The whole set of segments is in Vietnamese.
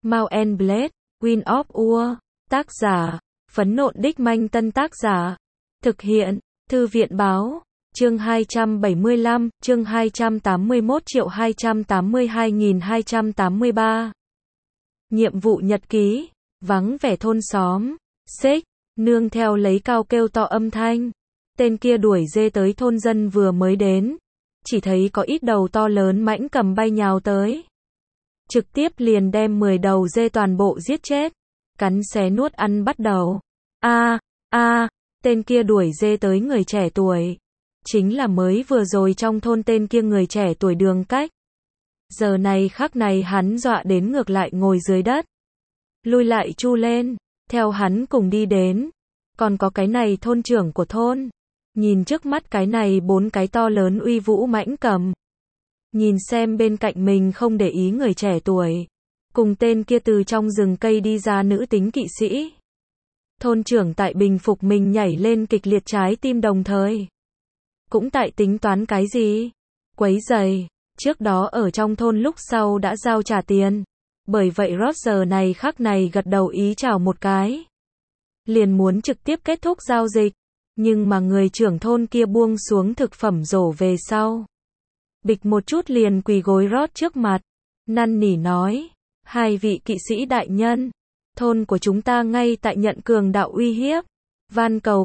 Mount and Blade, Wind of War. Tác giả, Phấn Nộn Đích Manh Tân. Tác giả, thực hiện, Thư viện Báo. Chương 275, chương 281.282.283. Nhiệm vụ nhật ký, vắng vẻ thôn xóm. Xích, nương theo lấy cao kêu to âm thanh. Tên kia đuổi dê tới thôn dân vừa mới đến. Chỉ thấy có ít đầu to lớn mãnh cầm bay nhào tới. Trực tiếp liền đem 10 đầu dê toàn bộ giết chết. Cắn xé nuốt ăn bắt đầu. Tên kia đuổi dê tới người trẻ tuổi. Chính là mới vừa rồi trong thôn tên kia người trẻ tuổi Đường Cách. Giờ này khắc này hắn dọa đến ngược lại ngồi dưới đất. Lui lại chu lên, theo hắn cùng đi đến. Còn có cái này thôn trưởng của thôn. Nhìn trước mắt cái này 4 cái to lớn uy vũ mãnh cầm. Nhìn xem bên cạnh mình không để ý người trẻ tuổi. Cùng tên kia từ trong rừng cây đi ra nữ tính kỵ sĩ. Thôn trưởng tại bình phục mình nhảy lên kịch liệt trái tim đồng thời. Cũng tại tính toán cái gì? Quấy giày. Trước đó ở trong thôn lúc sau đã giao trả tiền. Bởi vậy Roger này khắc này gật đầu ý chào một cái. Liền muốn trực tiếp kết thúc giao dịch. Nhưng mà người trưởng thôn kia buông xuống thực phẩm rổ về sau. Bịch một chút liền quỳ gối Rod trước mặt. Năn nỉ nói. 2 vị kỵ sĩ đại nhân. Thôn của chúng ta ngay tại nhận cường đạo uy hiếp. Van cầu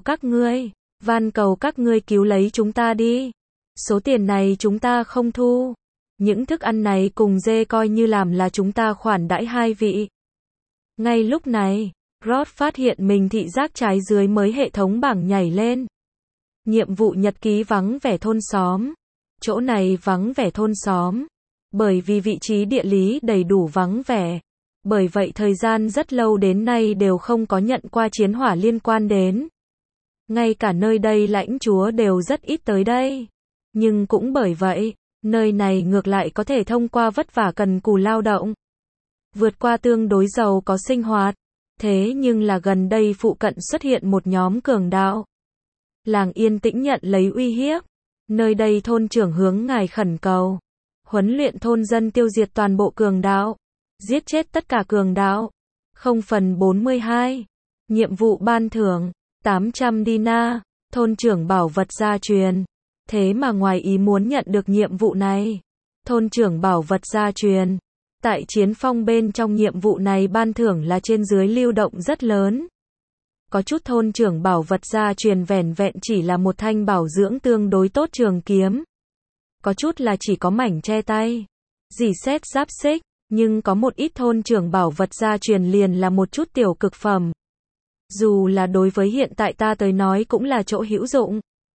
các ngươi cứu lấy chúng ta đi. Số tiền này chúng ta không thu. Những thức ăn này cùng dê coi như làm là chúng ta khoản đãi 2 vị. Ngay lúc này, Rod phát hiện mình thị giác trái dưới mới hệ thống bảng nhảy lên. Nhiệm vụ nhật ký vắng vẻ thôn xóm. Chỗ này vắng vẻ thôn xóm. Bởi vì vị trí địa lý đầy đủ vắng vẻ. Bởi vậy thời gian rất lâu đến nay đều không có nhận qua chiến hỏa liên quan đến. Ngay cả nơi đây lãnh chúa đều rất ít tới đây. Nhưng cũng bởi vậy, nơi này ngược lại có thể thông qua vất vả cần cù lao động. Vượt qua tương đối giàu có sinh hoạt. Thế nhưng là gần đây phụ cận xuất hiện một nhóm cường đạo. Làng yên tĩnh nhận lấy uy hiếp. Nơi đây thôn trưởng hướng ngài khẩn cầu. Huấn luyện thôn dân tiêu diệt toàn bộ cường đạo. Giết chết tất cả cường đạo. 0/42. Nhiệm vụ ban thưởng 800 dinar. Thôn trưởng bảo vật gia truyền. Thế mà ngoài ý muốn nhận được nhiệm vụ này. Thôn trưởng bảo vật gia truyền. Tại chiến phong bên trong nhiệm vụ này ban thưởng là trên dưới lưu động rất lớn. Có chút thôn trưởng bảo vật gia truyền vẻn vẹn chỉ là một thanh bảo dưỡng tương đối tốt trường kiếm. Có chút là chỉ có mảnh che tay. Dỉ xét giáp xích. Nhưng có một ít thôn trưởng bảo vật gia truyền liền là một chút tiểu cực phẩm. Dù là đối với hiện tại ta tới nói cũng là chỗ hữu dụng.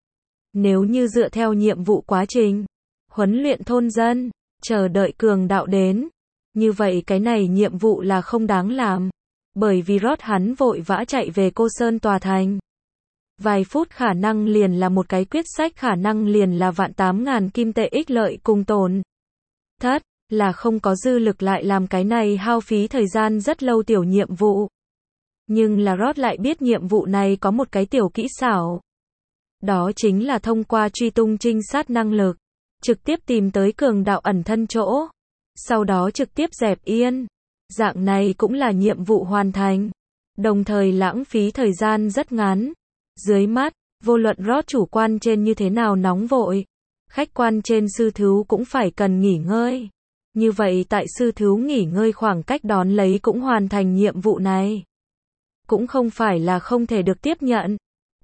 Nếu như dựa theo nhiệm vụ quá trình, huấn luyện thôn dân, chờ đợi cường đạo đến, như vậy cái này nhiệm vụ là không đáng làm. Bởi vì Rod hắn vội vã chạy về Cô Sơn tòa thành. Vài phút khả năng liền là một cái quyết sách, khả năng liền là vạn 8.000 kim tệ ích lợi cùng tổn thất, là không có dư lực lại làm cái này hao phí thời gian rất lâu tiểu nhiệm vụ. Nhưng là Rod lại biết nhiệm vụ này có một cái tiểu kỹ xảo. Đó chính là thông qua truy tung trinh sát năng lực, trực tiếp tìm tới cường đạo ẩn thân chỗ, sau đó trực tiếp dẹp yên. Dạng này cũng là nhiệm vụ hoàn thành, đồng thời lãng phí thời gian rất ngắn. Dưới mắt, vô luận Rod chủ quan trên như thế nào nóng vội, khách quan trên sư thú cũng phải cần nghỉ ngơi. Như vậy tại sư thú nghỉ ngơi khoảng cách đón lấy cũng hoàn thành nhiệm vụ này. Cũng không phải là không thể được tiếp nhận.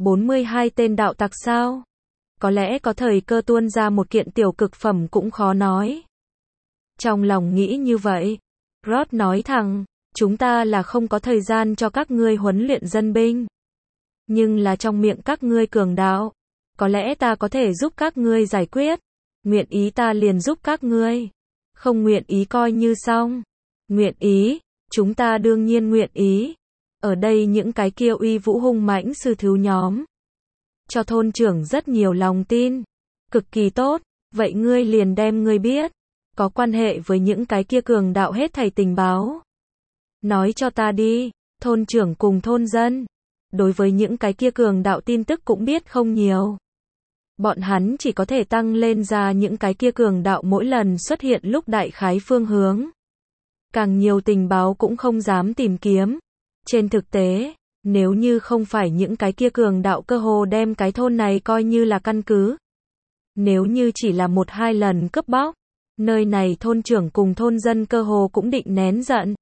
42 tên đạo tặc sao? Có lẽ có thời cơ tuôn ra một kiện tiểu cực phẩm cũng khó nói. Trong lòng nghĩ như vậy, Rod nói thẳng, chúng ta là không có thời gian cho các ngươi huấn luyện dân binh. Nhưng là trong miệng các ngươi cường đạo, có lẽ ta có thể giúp các ngươi giải quyết. Nguyện ý ta liền giúp các ngươi. Không nguyện ý coi như xong. Nguyện ý, chúng ta đương nhiên nguyện ý. Ở đây những cái kia uy vũ hung mãnh sư thú nhóm. Cho thôn trưởng rất nhiều lòng tin. Cực kỳ tốt, vậy ngươi liền đem ngươi biết. Có quan hệ với những cái kia cường đạo hết thảy tình báo. Nói cho ta đi, thôn trưởng cùng thôn dân. Đối với những cái kia cường đạo tin tức cũng biết không nhiều. Bọn hắn chỉ có thể tăng lên ra những cái kia cường đạo mỗi lần xuất hiện lúc đại khái phương hướng. càng nhiều tình báo cũng không dám tìm kiếm. Trên thực tế, nếu như không phải những cái kia cường đạo cơ hồ đem cái thôn này coi như là căn cứ. Nếu như chỉ là 1-2 lần cướp bóc, nơi này thôn trưởng cùng thôn dân cơ hồ cũng định nén giận.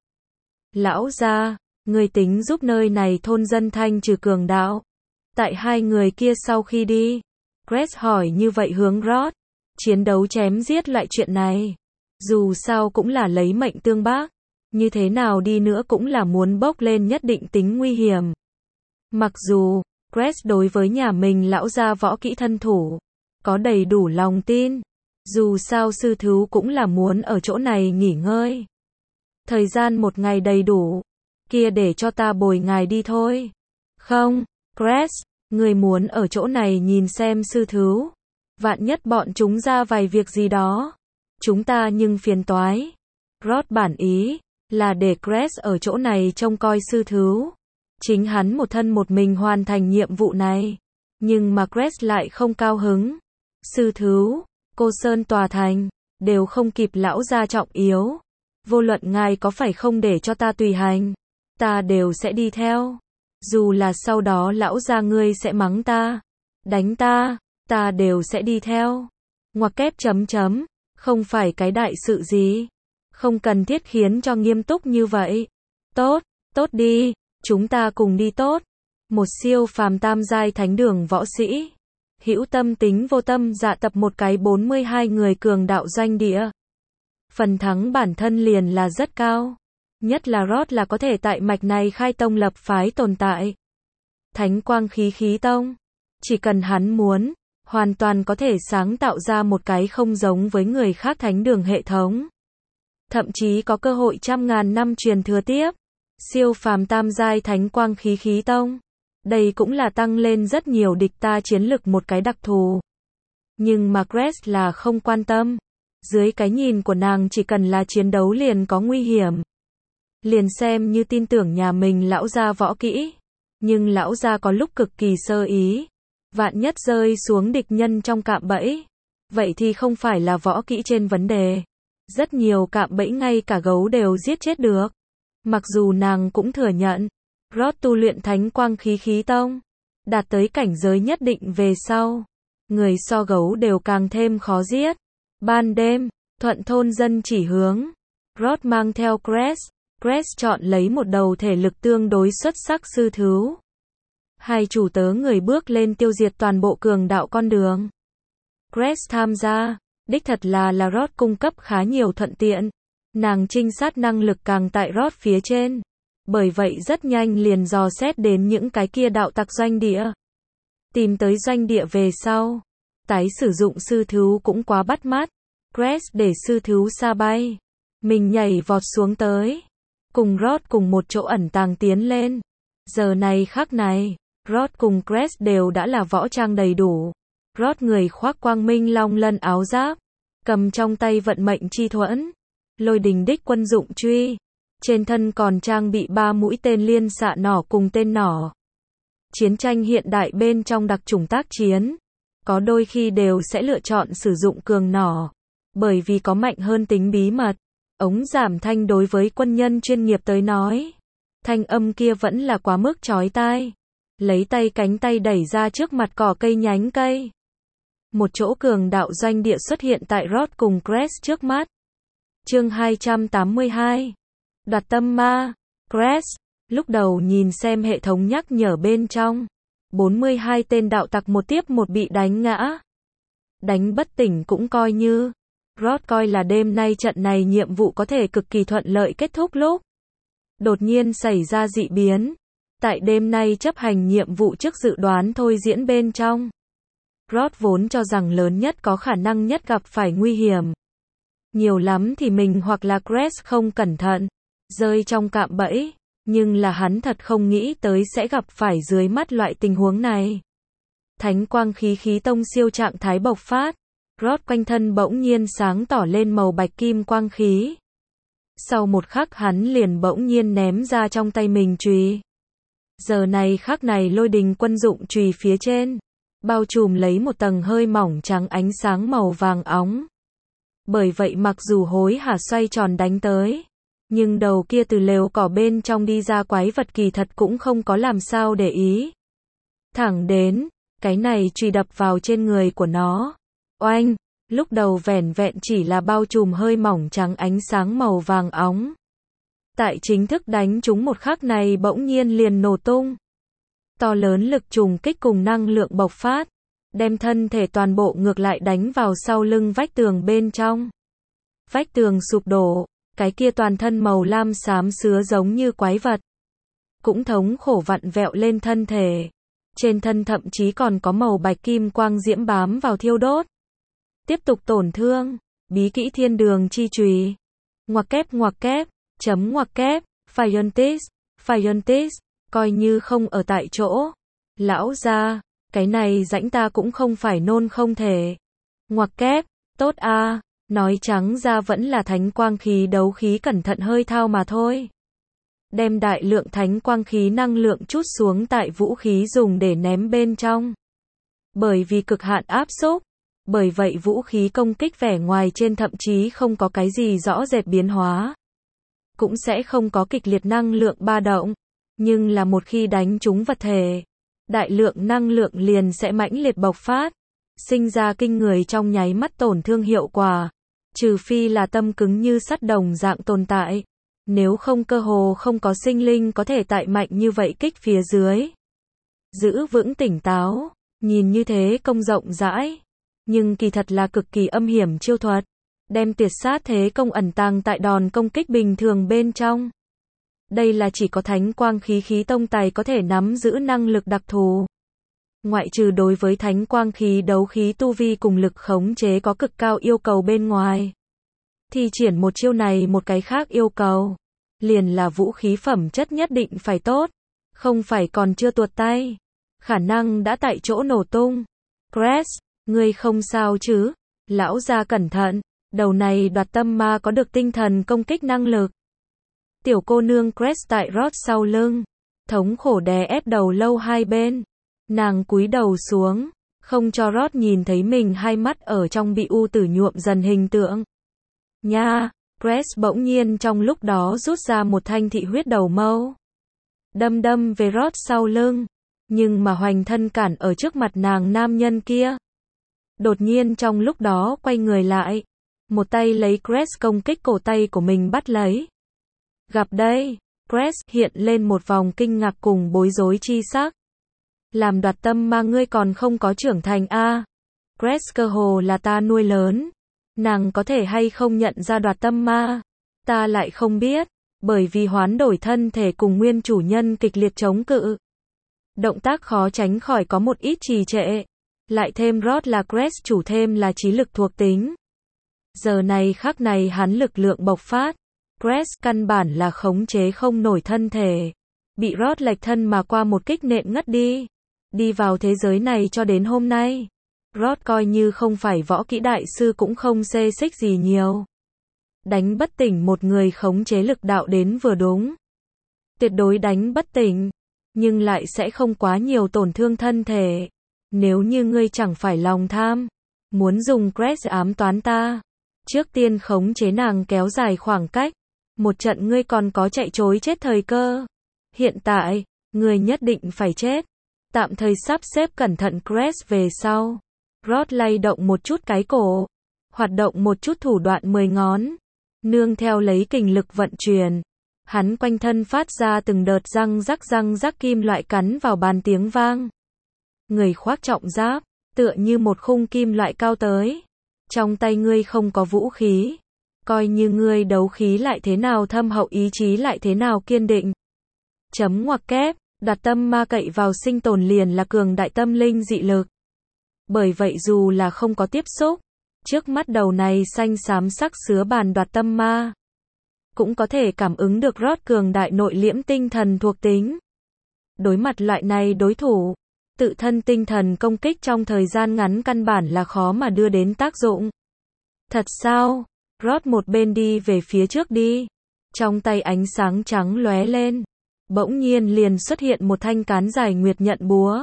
Lão gia, người tính giúp nơi này thôn dân thanh trừ cường đạo. Tại hai người kia sau khi đi, Grace hỏi như vậy hướng Rod. Chiến đấu chém giết loại chuyện này, dù sao cũng là lấy mệnh tương bác. Như thế nào đi nữa cũng là muốn bốc lên nhất định tính nguy hiểm. Mặc dù, Grace đối với nhà mình lão gia võ kỹ thân thủ, có đầy đủ lòng tin. Dù sao sư thú cũng là muốn ở chỗ này nghỉ ngơi. Thời gian 1 ngày đầy đủ. Kia để cho ta bồi ngài đi thôi. Không, Grace, người muốn ở chỗ này nhìn xem sư thú. Vạn nhất bọn chúng ra vài việc gì đó. Chúng ta nhưng phiền toái. Rod bản ý là để Grace ở chỗ này trông coi sư thú. Chính hắn một thân một mình hoàn thành nhiệm vụ này. Nhưng mà Grace lại không cao hứng. Sư thú, Cô Sơn tòa thành, đều không kịp lão gia trọng yếu. Vô luận ngài có phải không để cho ta tùy hành, ta đều sẽ đi theo. Dù là sau đó lão gia ngươi sẽ mắng ta, đánh ta, ta đều sẽ đi theo. Ngoặc kép chấm chấm, không phải cái đại sự gì. Không cần thiết khiến cho nghiêm túc như vậy. Tốt, tốt đi, chúng ta cùng đi tốt. Một siêu phàm tam giai thánh đường võ sĩ. Hữu tâm tính vô tâm dạ tập một cái 42 người cường đạo doanh địa. Phần thắng bản thân liền là rất cao. Nhất là Rod là có thể tại mạch này khai tông lập phái tồn tại. Thánh quang khí khí tông. Chỉ cần hắn muốn, hoàn toàn có thể sáng tạo ra một cái không giống với người khác thánh đường hệ thống. Thậm chí có cơ hội 100.000 năm truyền thừa tiếp. Siêu phàm tam giai thánh quang khí khí tông. Đây cũng là tăng lên rất nhiều địch ta chiến lực một cái đặc thù. Nhưng mà Grace là không quan tâm. Dưới cái nhìn của nàng chỉ cần là chiến đấu liền có nguy hiểm. Liền xem như tin tưởng nhà mình lão gia võ kỹ. Nhưng lão gia có lúc cực kỳ sơ ý. Vạn nhất rơi xuống địch nhân trong cạm bẫy. Vậy thì không phải là võ kỹ trên vấn đề. Rất nhiều cạm bẫy ngay cả gấu đều giết chết được. Mặc dù nàng cũng thừa nhận. Rod tu luyện thánh quang khí khí tông. Đạt tới cảnh giới nhất định về sau. Người so gấu đều càng thêm khó giết. Ban đêm, thuận thôn dân chỉ hướng. Rod mang theo Grace. Grace chọn lấy một đầu thể lực tương đối xuất sắc sư thú. Hai chủ tớ người bước lên tiêu diệt toàn bộ cường đạo con đường. Grace tham gia. Đích thật là Rod cung cấp khá nhiều thuận tiện. Nàng trinh sát năng lực càng tại Rod phía trên. Bởi vậy rất nhanh liền dò xét đến những cái kia đạo tặc doanh địa. Tìm tới doanh địa về sau. Tái sử dụng sư thú cũng quá bắt mắt. Grace để sư thú xa bay. Mình nhảy vọt xuống tới. Cùng Rod cùng một chỗ ẩn tàng tiến lên. Giờ này khắc này, Rod cùng Grace đều đã là võ trang đầy đủ. Rod người khoác quang minh long lân áo giáp. Cầm trong tay vận mệnh chi thuẫn. Lôi đình đích quân dụng truy. Trên thân còn trang bị 3 mũi tên liên xạ nỏ cùng tên nỏ. Chiến tranh hiện đại bên trong đặc chủng tác chiến. Có đôi khi đều sẽ lựa chọn sử dụng cường nỏ. Bởi vì có mạnh hơn tính bí mật. Ống giảm thanh đối với quân nhân chuyên nghiệp tới nói. Thanh âm kia vẫn là quá mức chói tai. Lấy tay cánh tay đẩy ra trước mặt cỏ cây nhánh cây. Một chỗ cường đạo doanh địa xuất hiện tại Rod cùng Grace trước mắt. Chương 282. Đoạt tâm ma. Grace, lúc đầu nhìn xem hệ thống nhắc nhở bên trong. 42 tên đạo tặc một tiếp một bị đánh ngã. Đánh bất tỉnh cũng coi như. Rod coi là đêm nay trận này nhiệm vụ có thể cực kỳ thuận lợi kết thúc lúc. Đột nhiên xảy ra dị biến. Tại đêm nay chấp hành nhiệm vụ trước dự đoán thôi diễn bên trong. Rod vốn cho rằng lớn nhất có khả năng nhất gặp phải nguy hiểm. Nhiều lắm thì mình hoặc là Grace không cẩn thận. Rơi trong cạm bẫy. Nhưng là hắn thật không nghĩ tới sẽ gặp phải dưới mắt loại tình huống này. Thánh quang khí khí tông siêu trạng thái bộc phát. Rod quanh thân bỗng nhiên sáng tỏ lên màu bạch kim quang khí. Sau một khắc hắn liền bỗng nhiên ném ra trong tay mình chùy. Giờ này khắc này lôi đình quân dụng chùy phía trên. Bao trùm lấy một tầng hơi mỏng trắng ánh sáng màu vàng óng. Bởi vậy mặc dù hối hả xoay tròn đánh tới. Nhưng đầu kia từ lều cỏ bên trong đi ra quái vật kỳ thật cũng không có làm sao để ý. Thẳng đến, cái này chùy đập vào trên người của nó. Oanh, lúc đầu vẻn vẹn chỉ là bao trùm hơi mỏng trắng ánh sáng màu vàng óng. Tại chính thức đánh trúng một khắc này bỗng nhiên liền nổ tung. To lớn lực trùng kích cùng năng lượng bộc phát, đem thân thể toàn bộ ngược lại đánh vào sau lưng vách tường bên trong. Vách tường sụp đổ, cái kia toàn thân màu lam xám sứa giống như quái vật. Cũng thống khổ vặn vẹo lên thân thể. Trên thân thậm chí còn có màu bạch kim quang diễm bám vào thiêu đốt. Tiếp tục tổn thương, bí kỹ thiên đường chi chùy. Ngoặc kép, chấm ngoặc kép, Fiontis, coi như không ở tại chỗ. Lão gia, cái này rãnh ta cũng không phải nôn không thể. Ngoặc kép, tốt a, nói trắng ra vẫn là thánh quang khí đấu khí cẩn thận hơi thao mà thôi. Đem đại lượng thánh quang khí năng lượng trút xuống tại vũ khí dùng để ném bên trong. Bởi vì cực hạn áp xúc, bởi vậy vũ khí công kích vẻ ngoài trên thậm chí không có cái gì rõ rệt biến hóa. Cũng sẽ không có kịch liệt năng lượng ba động, nhưng là một khi đánh trúng vật thể, đại lượng năng lượng liền sẽ mãnh liệt bộc phát, sinh ra kinh người trong nháy mắt tổn thương hiệu quả, trừ phi là tâm cứng như sắt đồng dạng tồn tại, nếu không cơ hồ không có sinh linh có thể tại mạnh như vậy kích phía dưới. Giữ vững tỉnh táo, nhìn như thế công rộng rãi, nhưng kỳ thật là cực kỳ âm hiểm chiêu thuật. Đem tuyệt sát thế công ẩn tàng tại đòn công kích bình thường bên trong. Đây là chỉ có thánh quang khí tông tài có thể nắm giữ năng lực đặc thù. Ngoại trừ đối với thánh quang khí đấu khí tu vi cùng lực khống chế có cực cao yêu cầu bên ngoài. Thi triển một chiêu này một cái khác yêu cầu. Liền là vũ khí phẩm chất nhất định phải tốt. Không phải còn chưa tuột tay. Khả năng đã tại chỗ nổ tung. Crest, ngươi không sao chứ? Lão gia cẩn thận. Đầu này đoạt tâm ma có được tinh thần công kích năng lực. Tiểu cô nương Crest tại Rod sau lưng. Thống khổ đè ép đầu lâu hai bên. Nàng cúi đầu xuống. Không cho Rod nhìn thấy mình hai mắt ở trong bị u tử nhuộm dần hình tượng. Nha, Crest bỗng nhiên trong lúc đó rút ra một thanh thị huyết đầu mâu. Đâm về Rod sau lưng. Nhưng mà hoành thân cản ở trước mặt nàng nam nhân kia. Đột nhiên trong lúc đó quay người lại. Một tay lấy Crest công kích cổ tay của mình bắt lấy. Gặp đây, Crest hiện lên một vòng kinh ngạc cùng bối rối chi sắc. Làm đoạt tâm ma ngươi còn không có trưởng thành a? Crest cơ hồ là ta nuôi lớn. Nàng có thể hay không nhận ra đoạt tâm ma? Ta lại không biết, bởi vì hoán đổi thân thể cùng nguyên chủ nhân kịch liệt chống cự. Động tác khó tránh khỏi có một ít trì trệ. Lại thêm Rod là Crest chủ thêm là trí lực thuộc tính. Giờ này khắc này hắn lực lượng bộc phát. Crest căn bản là khống chế không nổi thân thể. Bị Rod lệch thân mà qua một kích nện ngất đi. Đi vào thế giới này cho đến hôm nay. Rod coi như không phải võ kỹ đại sư cũng không xê xích gì nhiều. Đánh bất tỉnh một người khống chế lực đạo đến vừa đúng. Tuyệt đối đánh bất tỉnh. Nhưng lại sẽ không quá nhiều tổn thương thân thể. Nếu như ngươi chẳng phải lòng tham. Muốn dùng Crest ám toán ta. Trước tiên khống chế nàng kéo dài khoảng cách. Một trận ngươi còn có chạy trối chết thời cơ. Hiện tại, ngươi nhất định phải chết. Tạm thời sắp xếp cẩn thận Crest về sau. Rod lay động một chút cái cổ. Hoạt động một chút thủ đoạn 10 ngón. Nương theo lấy kình lực vận chuyển. Hắn quanh thân phát ra từng đợt răng rắc kim loại cắn vào bàn tiếng vang. Người khoác trọng giáp, tựa như một khung kim loại cao tới. Trong tay ngươi không có vũ khí. Coi như ngươi đấu khí lại thế nào thâm hậu ý chí lại thế nào kiên định. Chấm ngoặc kép, đoạt tâm ma cậy vào sinh tồn liền là cường đại tâm linh dị lực. Bởi vậy dù là không có tiếp xúc, trước mắt đầu này xanh xám sắc sứa bàn đoạt tâm ma. Cũng có thể cảm ứng được Rod cường đại nội liễm tinh thần thuộc tính. Đối mặt loại này đối thủ, tự thân tinh thần công kích trong thời gian ngắn căn bản là khó mà đưa đến tác dụng. Thật sao? Rod một bên đi về phía trước đi. Trong tay ánh sáng trắng lóe lên. Bỗng nhiên liền xuất hiện một thanh cán dài nguyệt nhận búa.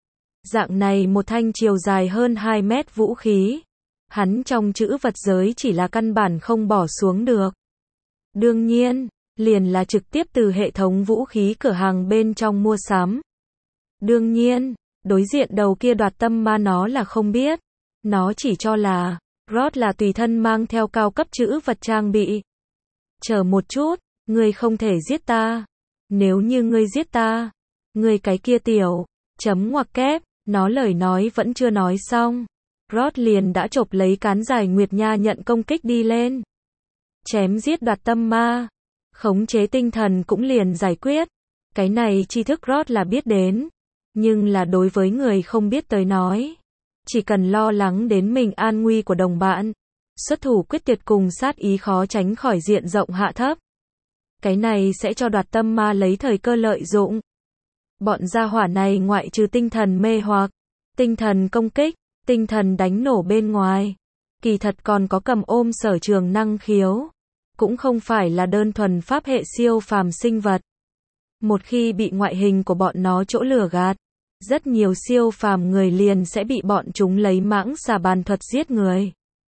Dạng này một thanh chiều dài hơn 2 mét vũ khí. Hắn trong chữ vật giới chỉ là căn bản không bỏ xuống được. Đương nhiên, liền là trực tiếp từ hệ thống vũ khí cửa hàng bên trong mua sắm. Đương nhiên, đối diện đầu kia đoạt tâm ma nó là không biết. Nó chỉ cho là, Rod là tùy thân mang theo cao cấp chữ vật trang bị. Chờ một chút, ngươi không thể giết ta. Nếu như ngươi giết ta, ngươi cái kia tiểu, chấm ngoặc kép, nó lời nói vẫn chưa nói xong. Rod liền đã chộp lấy cán dài Nguyệt Nha nhận công kích đi lên. Chém giết đoạt tâm ma. Khống chế tinh thần cũng liền giải quyết. Cái này tri thức Rod là biết đến. Nhưng là đối với người không biết tới nói. Chỉ cần lo lắng đến mình an nguy của đồng bạn. Xuất thủ quyết tuyệt cùng sát ý khó tránh khỏi diện rộng hạ thấp. Cái này sẽ cho đoạt tâm ma lấy thời cơ lợi dụng. Bọn gia hỏa này ngoại trừ tinh thần mê hoặc, tinh thần công kích, tinh thần đánh nổ bên ngoài. Kỳ thật còn có cầm ôm sở trường năng khiếu. Cũng không phải là đơn thuần pháp hệ siêu phàm sinh vật. Một khi bị ngoại hình của bọn nó chỗ lừa gạt, rất nhiều siêu phàm người liền sẽ bị bọn chúng lấy mãng xà bàn thuật giết người.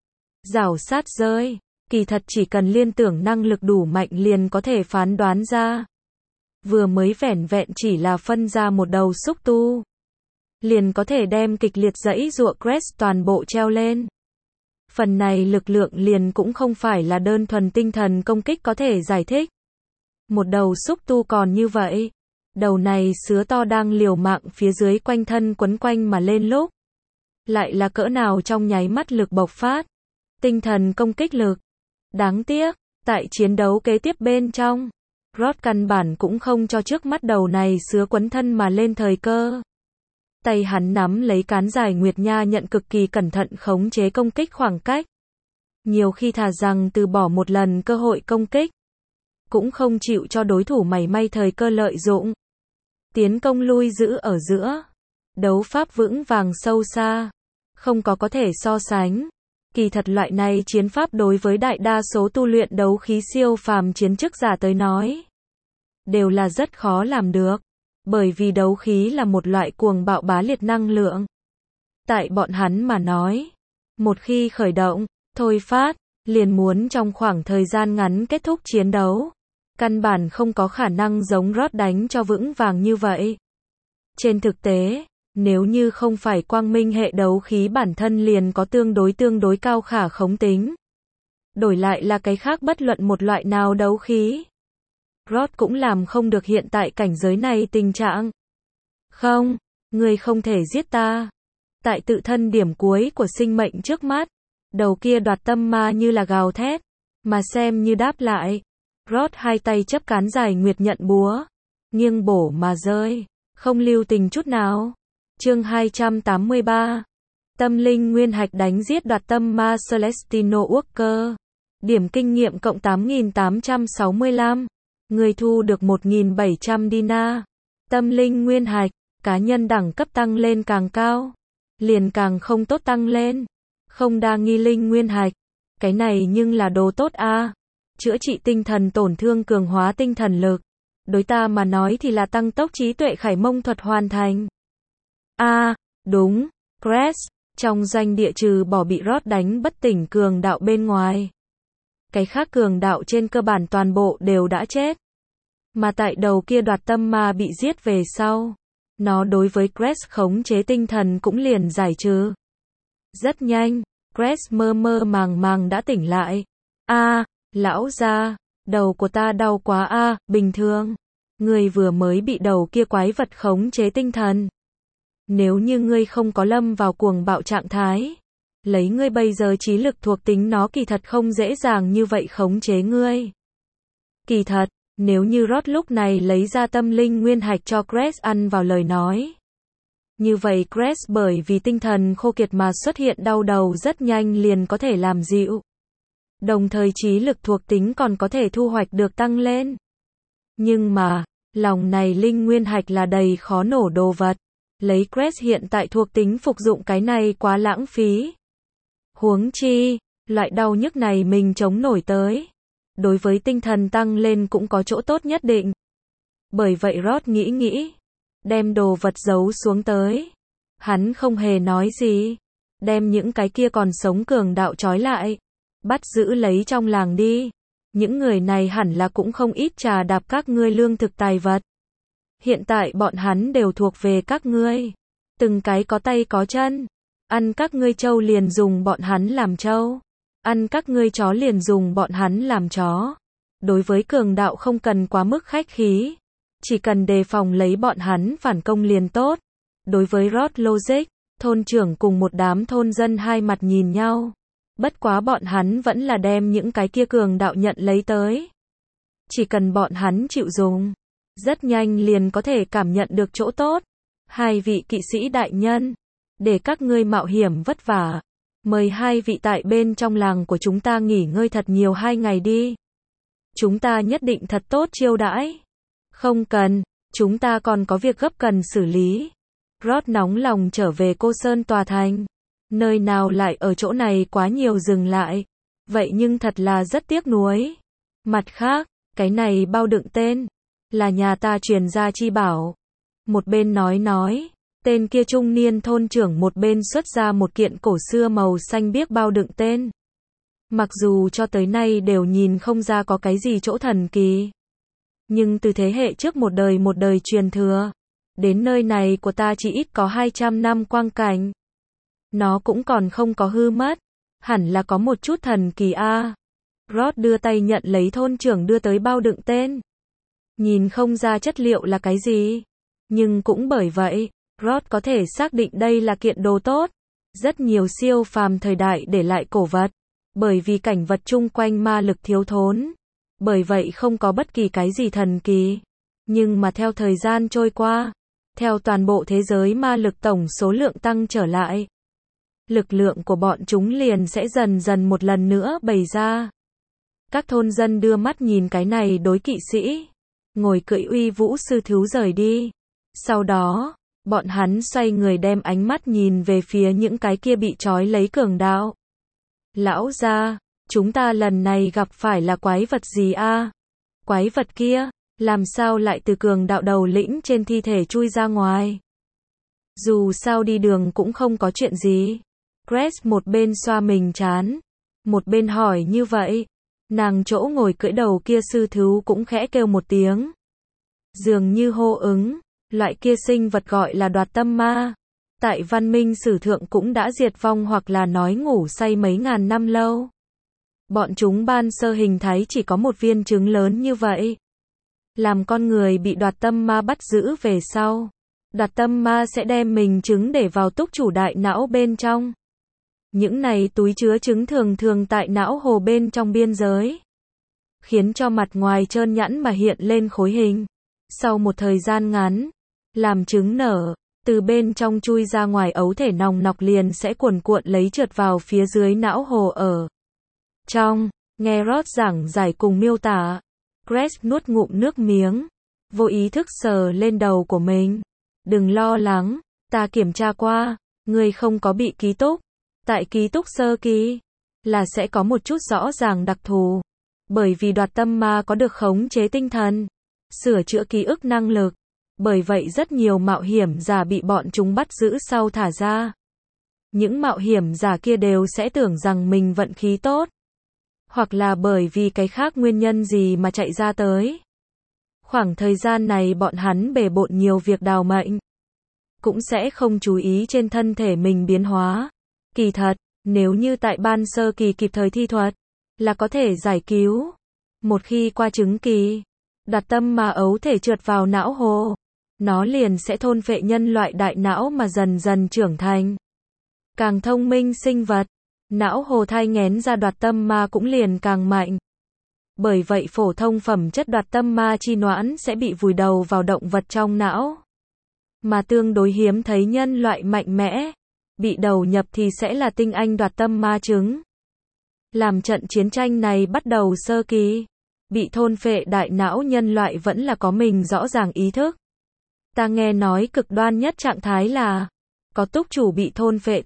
Rảo sát rơi, kỳ thật chỉ cần liên tưởng năng lực đủ mạnh liền có thể phán đoán ra. Vừa mới vẻn vẹn chỉ là phân ra một đầu xúc tu, liền có thể đem kịch liệt giãy giụa Crest toàn bộ treo lên. Phần này lực lượng liền cũng không phải là đơn thuần tinh thần công kích có thể giải thích. Một đầu xúc tu còn như vậy. Đầu này sứa to đang liều mạng phía dưới quanh thân quấn quanh mà lên lúc. Lại là cỡ nào trong nháy mắt lực bộc phát. Tinh thần công kích lực. Đáng tiếc, tại chiến đấu kế tiếp bên trong, Rod căn bản cũng không cho trước mắt đầu này sứa quấn thân mà lên thời cơ. Tay hắn nắm lấy cán dài Nguyệt Nha nhận cực kỳ cẩn thận khống chế công kích khoảng cách. Nhiều khi thà rằng từ bỏ một lần cơ hội công kích. Cũng không chịu cho đối thủ mảy may thời cơ lợi dụng. Tiến công lui giữ ở giữa. Đấu pháp vững vàng sâu xa. Không có thể so sánh. Kỳ thật loại này chiến pháp đối với đại đa số tu luyện đấu khí siêu phàm chiến chức giả tới nói. Đều là rất khó làm được. Bởi vì đấu khí là một loại cuồng bạo bá liệt năng lượng. Tại bọn hắn mà nói. Một khi khởi động, thôi phát, liền muốn trong khoảng thời gian ngắn kết thúc chiến đấu. Căn bản không có khả năng giống Rod đánh cho vững vàng như vậy. Trên thực tế, nếu như không phải quang minh hệ đấu khí bản thân liền có tương đối cao khả khống tính. Đổi lại là cái khác bất luận một loại nào đấu khí. Rod cũng làm không được hiện tại cảnh giới này tình trạng. Không, ngươi không thể giết ta. Tại tự thân điểm cuối của sinh mệnh trước mắt, đầu kia đoạt tâm ma như là gào thét, mà xem như đáp lại. Rod hai tay chấp cán dài Nguyệt nhận búa, nghiêng bổ mà rơi, không lưu tình chút nào. Chương 283. Tâm linh nguyên hạch đánh giết đoạt tâm ma Celestino Walker. Điểm kinh nghiệm cộng 8.865. Người thu được 1.700 dinar. Tâm linh nguyên hạch, cá nhân đẳng cấp tăng lên càng cao, liền càng không tốt tăng lên. Không đa nghi linh nguyên hạch, cái này nhưng là đồ tốt a. Chữa trị tinh thần tổn thương cường hóa tinh thần lực. Đối ta mà nói thì là tăng tốc trí tuệ khải mông thuật hoàn thành. Đúng, Crest, trong doanh địa trừ bỏ bị Rod đánh bất tỉnh cường đạo bên ngoài. Cái khác cường đạo trên cơ bản toàn bộ đều đã chết. Mà tại đầu kia đoạt tâm ma bị giết về sau. Nó đối với Crest khống chế tinh thần cũng liền giải trừ. Rất nhanh, Crest mơ màng đã tỉnh lại. Lão gia, đầu của ta đau quá bình thường. Ngươi vừa mới bị đầu kia quái vật khống chế tinh thần. Nếu như ngươi không có lâm vào cuồng bạo trạng thái, lấy ngươi bây giờ trí lực thuộc tính nó kỳ thật không dễ dàng như vậy khống chế ngươi. Kỳ thật, nếu như Rod lúc này lấy ra tâm linh nguyên hạch cho Crest ăn vào lời nói. Như vậy Crest bởi vì tinh thần khô kiệt mà xuất hiện đau đầu rất nhanh liền có thể làm dịu. Đồng thời trí lực thuộc tính còn có thể thu hoạch được tăng lên. Nhưng mà, lòng này linh nguyên hạch là đầy khó nổ đồ vật. Lấy Crest hiện tại thuộc tính phục dụng cái này quá lãng phí. Huống chi, loại đau nhức này mình chống nổi tới. Đối với tinh thần tăng lên cũng có chỗ tốt nhất định. Bởi vậy Rod nghĩ. Đem đồ vật giấu xuống tới. Hắn không hề nói gì. Đem những cái kia còn sống cường đạo trói lại. Bắt giữ lấy trong làng đi. Những người này hẳn là cũng không ít trà đạp các ngươi lương thực tài vật. Hiện tại bọn hắn đều thuộc về các ngươi. Từng cái có tay có chân. Ăn các ngươi trâu liền dùng bọn hắn làm trâu. Ăn các ngươi chó liền dùng bọn hắn làm chó. Đối với cường đạo không cần quá mức khách khí. Chỉ cần đề phòng lấy bọn hắn phản công liền tốt. Đối với Rod Logic, thôn trưởng cùng một đám thôn dân hai mặt nhìn nhau. Bất quá bọn hắn vẫn là đem những cái kia cường đạo nhận lấy tới. Chỉ cần bọn hắn chịu dùng, rất nhanh liền có thể cảm nhận được chỗ tốt. Hai vị kỵ sĩ đại nhân, để các ngươi mạo hiểm vất vả. Mời hai vị tại bên trong làng của chúng ta nghỉ ngơi thật nhiều 2 ngày đi. Chúng ta nhất định thật tốt chiêu đãi. Không cần, chúng ta còn có việc gấp cần xử lý. Rod nóng lòng trở về Cô Sơn tòa thành. Nơi nào lại ở chỗ này quá nhiều dừng lại. Vậy nhưng thật là rất tiếc nuối. Mặt khác, cái này bao đựng tên, là nhà ta truyền ra chi bảo. Một bên nói, tên kia trung niên thôn trưởng một bên xuất ra một kiện cổ xưa màu xanh biếc bao đựng tên. Mặc dù cho tới nay đều nhìn không ra có cái gì chỗ thần kỳ. Nhưng từ thế hệ trước một đời truyền thừa. Đến nơi này của ta chỉ ít có 200 năm quang cảnh. Nó cũng còn không có hư mất. Hẳn là có một chút thần kỳ a. Rod đưa tay nhận lấy thôn trưởng đưa tới bao đựng tên. Nhìn không ra chất liệu là cái gì. Nhưng cũng bởi vậy, Rod có thể xác định đây là kiện đồ tốt. Rất nhiều siêu phàm thời đại để lại cổ vật. Bởi vì cảnh vật chung quanh ma lực thiếu thốn. Bởi vậy không có bất kỳ cái gì thần kỳ. Nhưng mà theo thời gian trôi qua, theo toàn bộ thế giới ma lực tổng số lượng tăng trở lại, lực lượng của bọn chúng liền sẽ dần dần một lần nữa bày ra. Các thôn dân đưa mắt nhìn cái này đối kỵ sĩ, ngồi cưỡi uy vũ sư thú rời đi. Sau đó, bọn hắn xoay người đem ánh mắt nhìn về phía những cái kia bị trói lấy cường đạo. Lão gia, chúng ta lần này gặp phải là quái vật gì a? Quái vật kia, làm sao lại từ cường đạo đầu lĩnh trên thi thể chui ra ngoài? Dù sao đi đường cũng không có chuyện gì. Grace một bên xoa mình trán, một bên hỏi như vậy. Nàng chỗ ngồi cưỡi đầu kia sư thú cũng khẽ kêu một tiếng. Dường như hô ứng, loại kia sinh vật gọi là đoạt tâm ma. Tại văn minh sử thượng cũng đã diệt vong hoặc là nói ngủ say mấy ngàn năm lâu. Bọn chúng ban sơ hình thái chỉ có một viên trứng lớn như vậy. Làm con người bị đoạt tâm ma bắt giữ về sau. Đoạt tâm ma sẽ đem mình trứng để vào túc chủ đại não bên trong. Những này túi chứa trứng thường thường tại não hồ bên trong biên giới. Khiến cho mặt ngoài trơn nhẵn mà hiện lên khối hình. Sau một thời gian ngắn, làm trứng nở, từ bên trong chui ra ngoài ấu thể nòng nọc liền sẽ cuồn cuộn lấy trượt vào phía dưới não hồ ở trong. Nghe Rod giảng giải cùng miêu tả, Grace nuốt ngụm nước miếng, vô ý thức sờ lên đầu của mình. Đừng lo lắng, ta kiểm tra qua, ngươi không có bị ký túc. Tại ký túc sơ kỳ, là sẽ có một chút rõ ràng đặc thù. Bởi vì đoạt tâm ma có được khống chế tinh thần, sửa chữa ký ức năng lực. Bởi vậy rất nhiều mạo hiểm giả bị bọn chúng bắt giữ sau thả ra. Những mạo hiểm giả kia đều sẽ tưởng rằng mình vận khí tốt. Hoặc là bởi vì cái khác nguyên nhân gì mà chạy ra tới. Khoảng thời gian này bọn hắn bề bộn nhiều việc đào mệnh. Cũng sẽ không chú ý trên thân thể mình biến hóa. Kỳ thật, nếu như tại ban sơ kỳ kịp thời thi thuật, là có thể giải cứu. Một khi qua chứng kỳ, đoạt tâm ma ấu thể trượt vào não hồ, nó liền sẽ thôn phệ nhân loại đại não mà dần dần trưởng thành. Càng thông minh sinh vật, não hồ thai nghén ra đoạt tâm ma cũng liền càng mạnh. Bởi vậy phổ thông phẩm chất đoạt tâm ma chi noãn sẽ bị vùi đầu vào động vật trong não. Mà tương đối hiếm thấy nhân loại mạnh mẽ, bị đầu nhập thì sẽ là tinh anh đoạt tâm ma trứng. Làm trận chiến tranh này bắt đầu sơ kỳ, bị thôn phệ đại não nhân loại vẫn là có mình rõ ràng ý thức. Ta nghe nói cực đoan nhất trạng thái là có túc chủ bị thôn phệ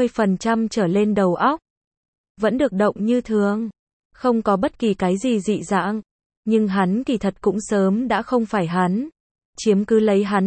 80% trở lên đầu óc. Vẫn được động như thường, không có bất kỳ cái gì dị dạng. Nhưng hắn kỳ thật cũng sớm đã không phải hắn. Chiếm cứ lấy hắn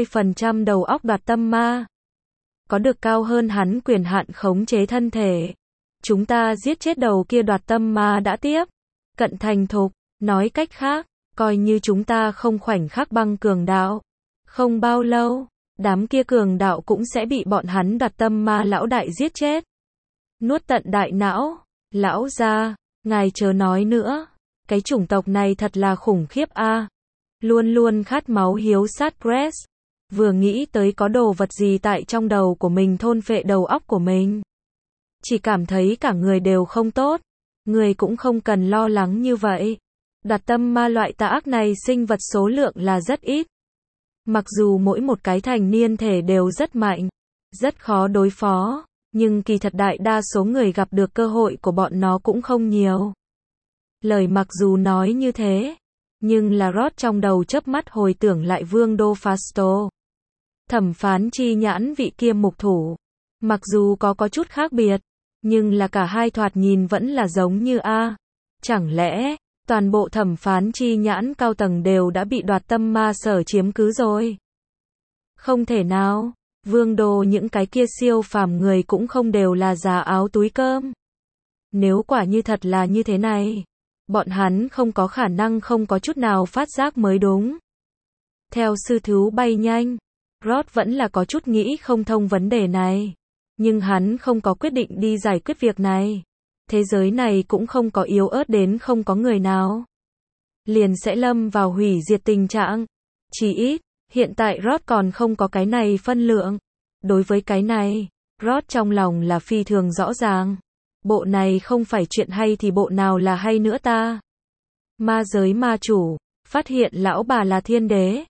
80% đầu óc đoạt tâm ma. Có được cao hơn hắn quyền hạn khống chế thân thể. Chúng ta giết chết đầu kia đoạt tâm ma đã tiếp cận thành thục. Nói cách khác, coi như chúng ta không khoảnh khắc băng cường đạo. Không bao lâu, đám kia cường đạo cũng sẽ bị bọn hắn Đoạt Tâm Ma lão đại giết chết. Nuốt tận đại não. Lão gia, ngài chớ nói nữa. Cái chủng tộc này thật là khủng khiếp a. Luôn luôn khát máu hiếu sát Grace. Vừa nghĩ tới có đồ vật gì tại trong đầu của mình thôn phệ đầu óc của mình. Chỉ cảm thấy cả người đều không tốt. Người cũng không cần lo lắng như vậy. Đoạt tâm ma loại tà ác này sinh vật số lượng là rất ít. Mặc dù mỗi một cái thành niên thể đều rất mạnh, rất khó đối phó, nhưng kỳ thật đại đa số người gặp được cơ hội của bọn nó cũng không nhiều. Lời mặc dù nói như thế, nhưng là Rod trong đầu chớp mắt hồi tưởng lại Vương Đô Fasto. Thẩm phán chi nhãn vị kia mục thủ. Mặc dù có chút khác biệt, nhưng là cả hai thoạt nhìn vẫn là giống như a. Chẳng lẽ, toàn bộ thẩm phán chi nhãn cao tầng đều đã bị Đoạt Tâm Ma sở chiếm cứ rồi? Không thể nào, Vương Đô những cái kia siêu phàm người cũng không đều là giá áo túi cơm. Nếu quả như thật là như thế này, bọn hắn không có khả năng không có chút nào phát giác mới đúng. Theo sư thú bay nhanh, Rod vẫn là có chút nghĩ không thông vấn đề này. Nhưng hắn không có quyết định đi giải quyết việc này. Thế giới này cũng không có yếu ớt đến không có người nào liền sẽ lâm vào hủy diệt tình trạng. Chỉ ít, hiện tại Rod còn không có cái này phân lượng. Đối với cái này, Rod trong lòng là phi thường rõ ràng. Bộ này không phải chuyện hay thì bộ nào là hay nữa ta? Ma giới ma chủ, phát hiện lão bà là thiên đế.